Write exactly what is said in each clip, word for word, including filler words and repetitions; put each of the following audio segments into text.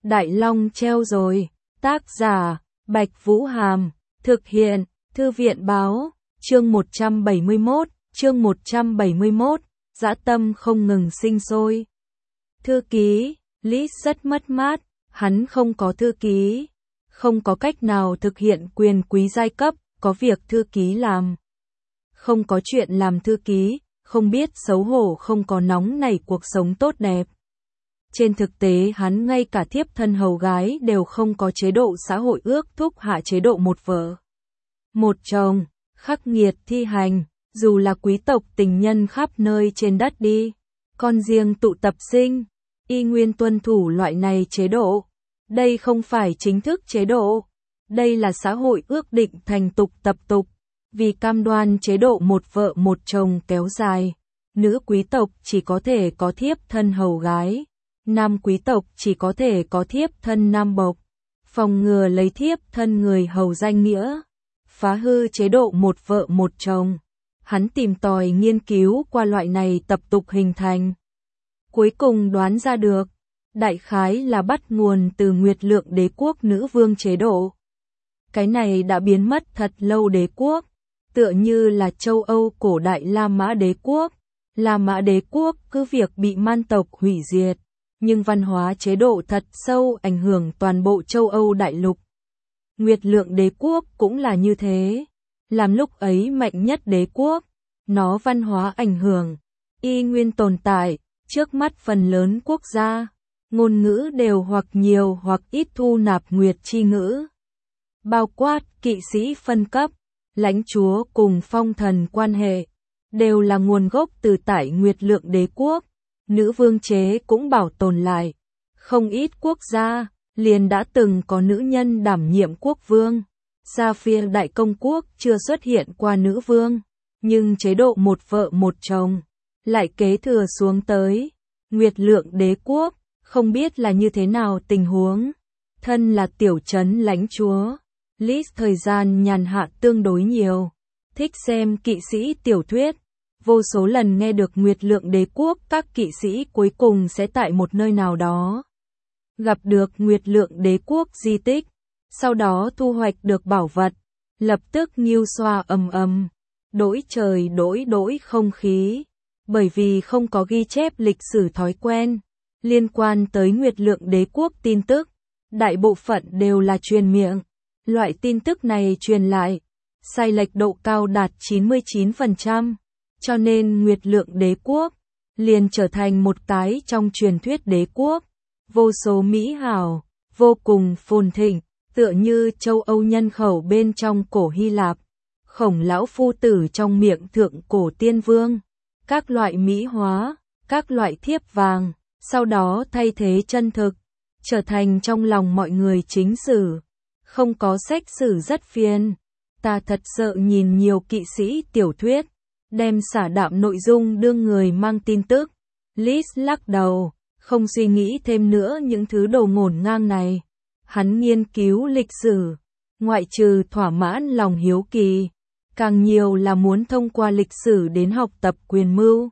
Đại Long treo rồi. Tác giả, Bạch Vũ Hàm. Thực hiện, Thư viện Báo. Chương một trăm bảy mươi mốt, chương một trăm bảy mươi mốt, dã tâm không ngừng sinh sôi. Thư ký, Lis rất mất mát, hắn không có thư ký. Không có cách nào thực hiện quyền quý giai cấp, có việc thư ký làm. Không có chuyện làm thư ký, không biết xấu hổ, không có nóng nảy cuộc sống tốt đẹp. Trên thực tế hắn ngay cả thiếp thân hầu gái đều không có, chế độ xã hội ước thúc hạ chế độ một vợ một chồng, khắc nghiệt thi hành, dù là quý tộc tình nhân khắp nơi trên đất đi, con riêng tụ tập sinh, y nguyên tuân thủ loại này chế độ. Đây không phải chính thức chế độ, đây là xã hội ước định thành tục tập tục, vì cam đoan chế độ một vợ một chồng kéo dài. Nữ quý tộc chỉ có thể có thiếp thân hầu gái, nam quý tộc chỉ có thể có thiếp thân nam bộc, phòng ngừa lấy thiếp thân người hầu danh nghĩa, phá hư chế độ một vợ một chồng. Hắn tìm tòi nghiên cứu qua loại này tập tục hình thành. Cuối cùng đoán ra được, đại khái là bắt nguồn từ Nguyệt Lượng đế quốc nữ vương chế độ. Cái này đã biến mất thật lâu đế quốc, tựa như là châu Âu cổ đại La Mã đế quốc. La Mã đế quốc cứ việc bị man tộc hủy diệt, nhưng văn hóa chế độ thật sâu ảnh hưởng toàn bộ châu Âu đại lục. Nguyệt Lượng đế quốc cũng là như thế, làm lúc ấy mạnh nhất đế quốc, nó văn hóa ảnh hưởng y nguyên tồn tại. Trước mắt phần lớn quốc gia, ngôn ngữ đều hoặc nhiều hoặc ít thu nạp nguyệt chi ngữ. Bao quát kỵ sĩ phân cấp, lãnh chúa cùng phong thần quan hệ, đều là nguồn gốc từ tại Nguyệt Lượng đế quốc. Nữ vương chế cũng bảo tồn lại. Không ít quốc gia, liền đã từng có nữ nhân đảm nhiệm quốc vương. Sapphire đại công quốc chưa xuất hiện qua nữ vương, nhưng chế độ một vợ một chồng lại kế thừa xuống tới. Nguyệt Lượng đế quốc, không biết là như thế nào tình huống. Thân là tiểu trấn lãnh chúa, Lis thời gian nhàn hạ tương đối nhiều, thích xem kỵ sĩ tiểu thuyết. Vô số lần nghe được Nguyệt Lượng đế quốc các kỵ sĩ cuối cùng sẽ tại một nơi nào đó gặp được Nguyệt Lượng đế quốc di tích, sau đó thu hoạch được bảo vật, lập tức nghiêu xoa ầm ầm, đổi trời đổi đổi không khí. Bởi vì không có ghi chép lịch sử thói quen liên quan tới Nguyệt Lượng đế quốc tin tức, đại bộ phận đều là truyền miệng. Loại tin tức này truyền lại, sai lệch độ cao đạt chín mươi chín phần trăm, cho nên Nguyệt Lượng đế quốc liền trở thành một cái trong truyền thuyết đế quốc, vô số mỹ hảo, vô cùng phồn thịnh, tựa như châu Âu nhân khẩu bên trong cổ Hy Lạp, Khổng lão phu tử trong miệng thượng cổ tiên vương. Các loại mỹ hóa, các loại thiếp vàng, sau đó thay thế chân thực, trở thành trong lòng mọi người chính sử. Không có sách sử rất phiền. Ta thật sợ nhìn nhiều kỵ sĩ tiểu thuyết, đem xả đạm nội dung đương người mang tin tức. Lis lắc đầu, không suy nghĩ thêm nữa những thứ đồ ngổn ngang này. Hắn nghiên cứu lịch sử, ngoại trừ thỏa mãn lòng hiếu kỳ, càng nhiều là muốn thông qua lịch sử đến học tập quyền mưu.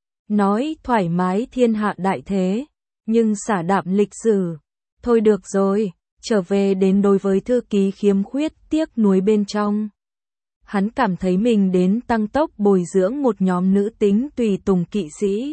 Nói thoải mái thiên hạ đại thế, nhưng xả đạm lịch sử. Thôi được rồi, trở về đến đối với thư ký khiếm khuyết tiếc nuối bên trong. Hắn cảm thấy mình đến tăng tốc bồi dưỡng một nhóm nữ tính tùy tùng kỵ sĩ.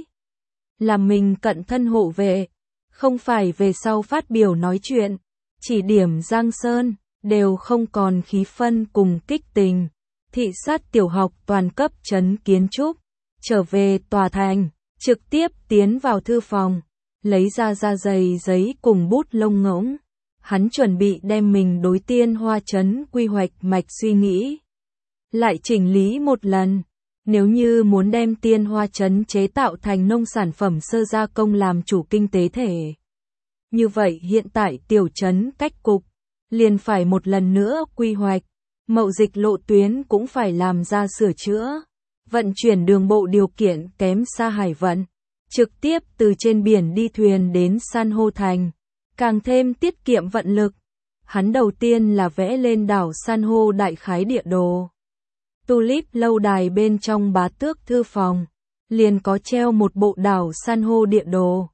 Làm mình cận thân hộ vệ, không phải về sau phát biểu nói chuyện, chỉ điểm Giang Sơn, đều không còn khí phân cùng kích tình. Thị sát tiểu học toàn cấp trấn kiến trúc, trở về tòa thành, trực tiếp tiến vào thư phòng, lấy ra da dày giấy cùng bút lông ngỗng. Hắn chuẩn bị đem mình đối Tiên Hoa trấn quy hoạch mạch suy nghĩ lại chỉnh lý một lần. Nếu như muốn đem Tiên Hoa trấn chế tạo thành nông sản phẩm sơ gia công làm chủ kinh tế thể, như vậy hiện tại tiểu trấn cách cục liền phải một lần nữa quy hoạch. Mậu dịch lộ tuyến cũng phải làm ra sửa chữa, vận chuyển đường bộ điều kiện kém xa hải vận, trực tiếp từ trên biển đi thuyền đến san hô thành, càng thêm tiết kiệm vận lực. Hắn đầu tiên là vẽ lên đảo san hô đại khái địa đồ. Tulip lâu đài bên trong Bá Tước thư phòng, liền có treo một bộ đảo san hô địa đồ.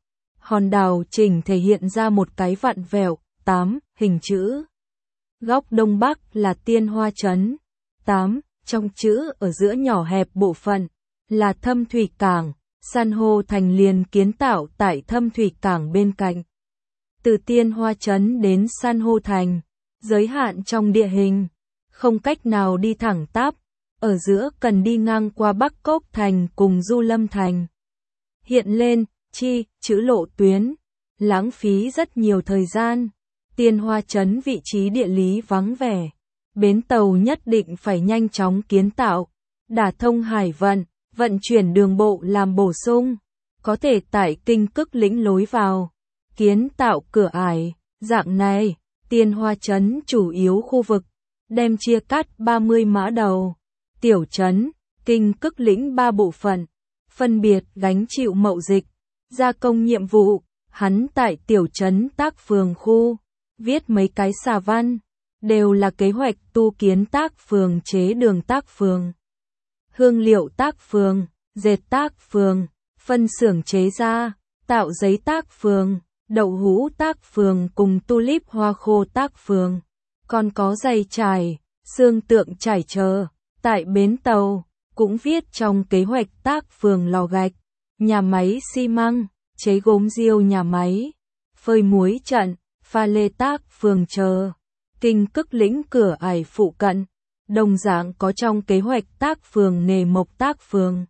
hòn đảo chỉnh thể hiện ra một cái vặn vẹo, tám, hình chữ. Góc đông bắc là Tiên Hoa Trấn. tám. Trong chữ ở giữa nhỏ hẹp bộ phận là Thâm Thủy Cảng, san hô thành liền kiến tạo tại Thâm Thủy Cảng bên cạnh. Từ Tiên Hoa Trấn đến san hô thành, giới hạn trong địa hình, không cách nào đi thẳng tắp, ở giữa cần đi ngang qua Bắc Cốc Thành cùng Du Lâm Thành. Hiện lên, chi, chữ lộ tuyến, lãng phí rất nhiều thời gian. Tiên Hoa Trấn vị trí địa lý vắng vẻ, bến tàu nhất định phải nhanh chóng kiến tạo, đả thông hải vận, vận chuyển đường bộ làm bổ sung, có thể tại Kinh Cức Lĩnh lối vào, kiến tạo cửa ải, dạng này, Tiên Hoa Trấn chủ yếu khu vực, đem chia cắt ba mươi mã đầu, tiểu trấn, Kinh Cức Lĩnh ba bộ phận, phân biệt gánh chịu mậu dịch, gia công nhiệm vụ, hắn tại tiểu trấn Tác Phường khu, viết mấy cái xà văn, đều là kế hoạch tu kiến Tác Phường chế đường Tác Phường, hương liệu Tác Phường, dệt Tác Phường, phân xưởng chế da, tạo giấy Tác Phường, đậu hũ Tác Phường cùng tulip hoa khô Tác Phường, còn có giày trải, xương tượng trải chờ, tại bến tàu, cũng viết trong kế hoạch Tác Phường lò gạch, nhà máy xi măng, chế gốm riêu nhà máy, phơi muối trận, pha lê Tác Phường chờ, Kinh Cức Lĩnh cửa ải phụ cận, đồng dạng có trong kế hoạch Tác Phường nghề mộc Tác Phường,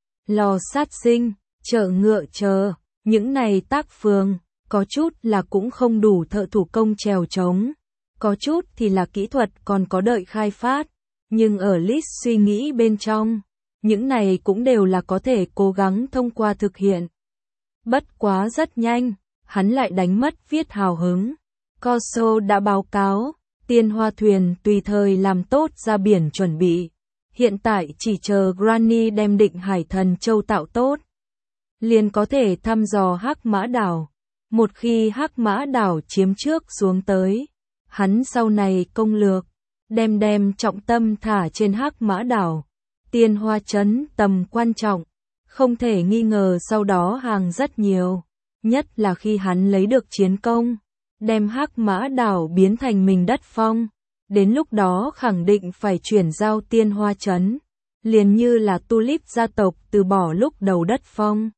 lò sát sinh, chợ ngựa chờ, những này Tác Phường, có chút là cũng không đủ thợ thủ công trèo trống, có chút thì là kỹ thuật còn có đợi khai phát, nhưng ở list suy nghĩ bên trong, những này cũng đều là có thể cố gắng thông qua thực hiện. Bất quá rất nhanh, hắn lại đánh mất viết hào hứng. Corso đã báo cáo, Tiên Hoa thuyền tùy thời làm tốt ra biển chuẩn bị. Hiện tại chỉ chờ Granny đem Định Hải Thần Châu tạo tốt, liền có thể thăm dò Hắc Mã Đảo. Một khi Hắc Mã Đảo chiếm trước xuống tới, hắn sau này công lược, đem đem trọng tâm thả trên Hắc Mã Đảo. Tiên Hoa Trấn tầm quan trọng, không thể nghi ngờ sau đó hàng rất nhiều, nhất là khi hắn lấy được chiến công, đem Hắc Mã Đảo biến thành mình đất phong, đến lúc đó khẳng định phải chuyển giao Tiên Hoa Trấn, liền như là Tulip gia tộc từ bỏ lúc đầu đất phong,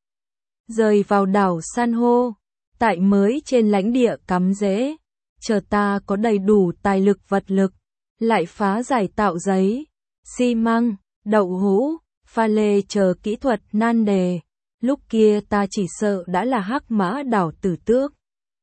rời vào đảo san hô, tại mới trên lãnh địa cắm rễ, chờ ta có đầy đủ tài lực vật lực, lại phá giải tạo giấy, xi măng, đậu hũ, pha lê chờ kỹ thuật nan đề, lúc kia ta chỉ sợ đã là Hắc Mã Đảo tử tước.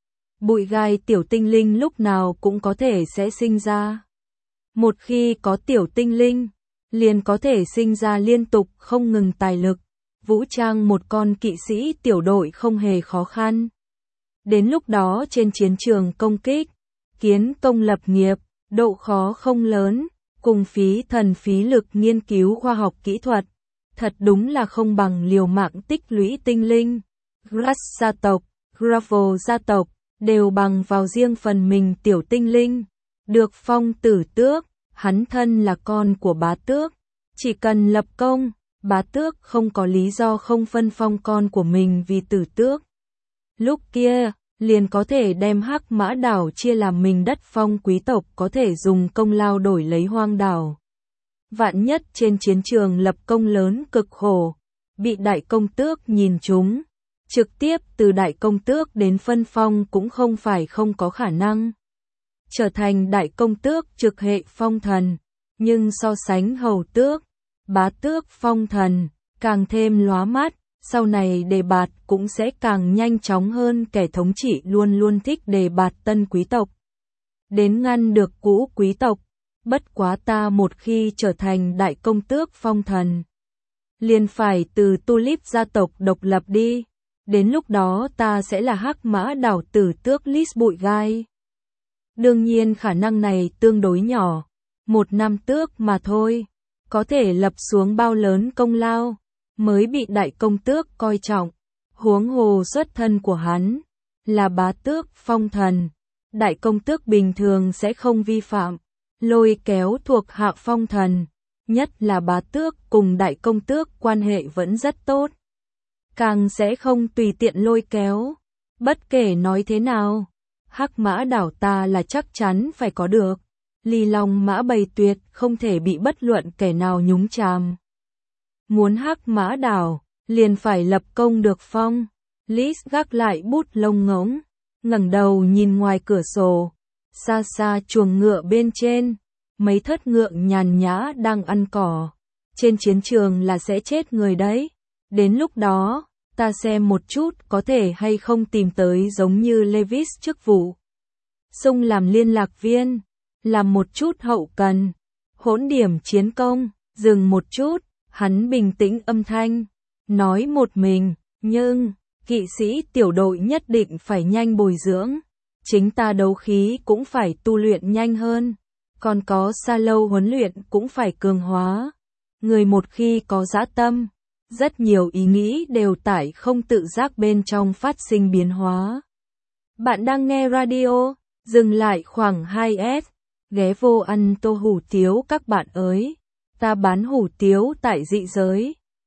Bụi gai tiểu tinh linh lúc nào cũng có thể sẽ sinh ra. Một khi có tiểu tinh linh, liền có thể sinh ra liên tục không ngừng tài lực, vũ trang một con kỵ sĩ tiểu đội không hề khó khăn. Đến lúc đó trên chiến trường công kích, kiến công lập nghiệp, độ khó không lớn, cùng phí thần phí lực nghiên cứu khoa học kỹ thuật, thật đúng là không bằng liều mạng tích lũy tinh linh. Grass gia tộc, Gravel gia tộc, đều bằng vào riêng phần mình tiểu tinh linh, được phong tử tước, hắn thân là con của bá tước, chỉ cần lập công, bá tước không có lý do không phân phong con của mình vì tử tước. Lúc kia, liền có thể đem Hắc Mã Đảo chia làm mình đất phong quý tộc có thể dùng công lao đổi lấy hoang đảo. Vạn nhất trên chiến trường lập công lớn cực khổ, bị đại công tước nhìn trúng, trực tiếp từ đại công tước đến phân phong cũng không phải không có khả năng. Trở thành đại công tước trực hệ phong thần, nhưng so sánh hầu tước, bá tước phong thần, càng thêm lóa mắt, sau này đề bạt cũng sẽ càng nhanh chóng hơn kẻ thống trị luôn luôn thích đề bạt tân quý tộc. Đến ngăn được cũ quý tộc, bất quá ta một khi trở thành đại công tước phong thần, liền phải từ Tulip gia tộc độc lập đi. Đến lúc đó ta sẽ là Hắc Mã Đảo tử tước list bụi gai. Đương nhiên khả năng này tương đối nhỏ, một năm tước mà thôi, có thể lập xuống bao lớn công lao, mới bị đại công tước coi trọng, huống hồ xuất thân của hắn, là bá tước phong thần, đại công tước bình thường sẽ không vi phạm, lôi kéo thuộc hạ phong thần, nhất là bá tước cùng đại công tước quan hệ vẫn rất tốt. Càng sẽ không tùy tiện lôi kéo, Bất kể nói thế nào, Hắc Mã Đảo ta là chắc chắn phải có được. Ly Long Mã Bầy tuyệt không thể bị bất luận kẻ nào nhúng chàm. Muốn Hắc Mã Đảo, liền phải lập công được phong. Liz gác lại bút lông ngỗng, ngẩng đầu nhìn ngoài cửa sổ. Xa xa chuồng ngựa bên trên, mấy thất ngựa nhàn nhã đang ăn cỏ. Trên chiến trường là sẽ chết người đấy. Đến lúc đó, ta xem một chút có thể hay không tìm tới giống như Lewis chức vụ. Xung làm liên lạc viên, làm một chút hậu cần, hỗn điểm chiến công, dừng một chút, hắn bình tĩnh âm thanh, nói một mình, nhưng, kỵ sĩ tiểu đội nhất định phải nhanh bồi dưỡng, chính ta đấu khí cũng phải tu luyện nhanh hơn, còn có sa lâu huấn luyện cũng phải cường hóa. Người một khi có dã tâm, rất nhiều ý nghĩ đều tại không tự giác bên trong phát sinh biến hóa. Bạn đang nghe radio, dừng lại khoảng hai s, ghé vô ăn tô hủ tiếu các bạn ơi. Ta bán hủ tiếu tại dị giới,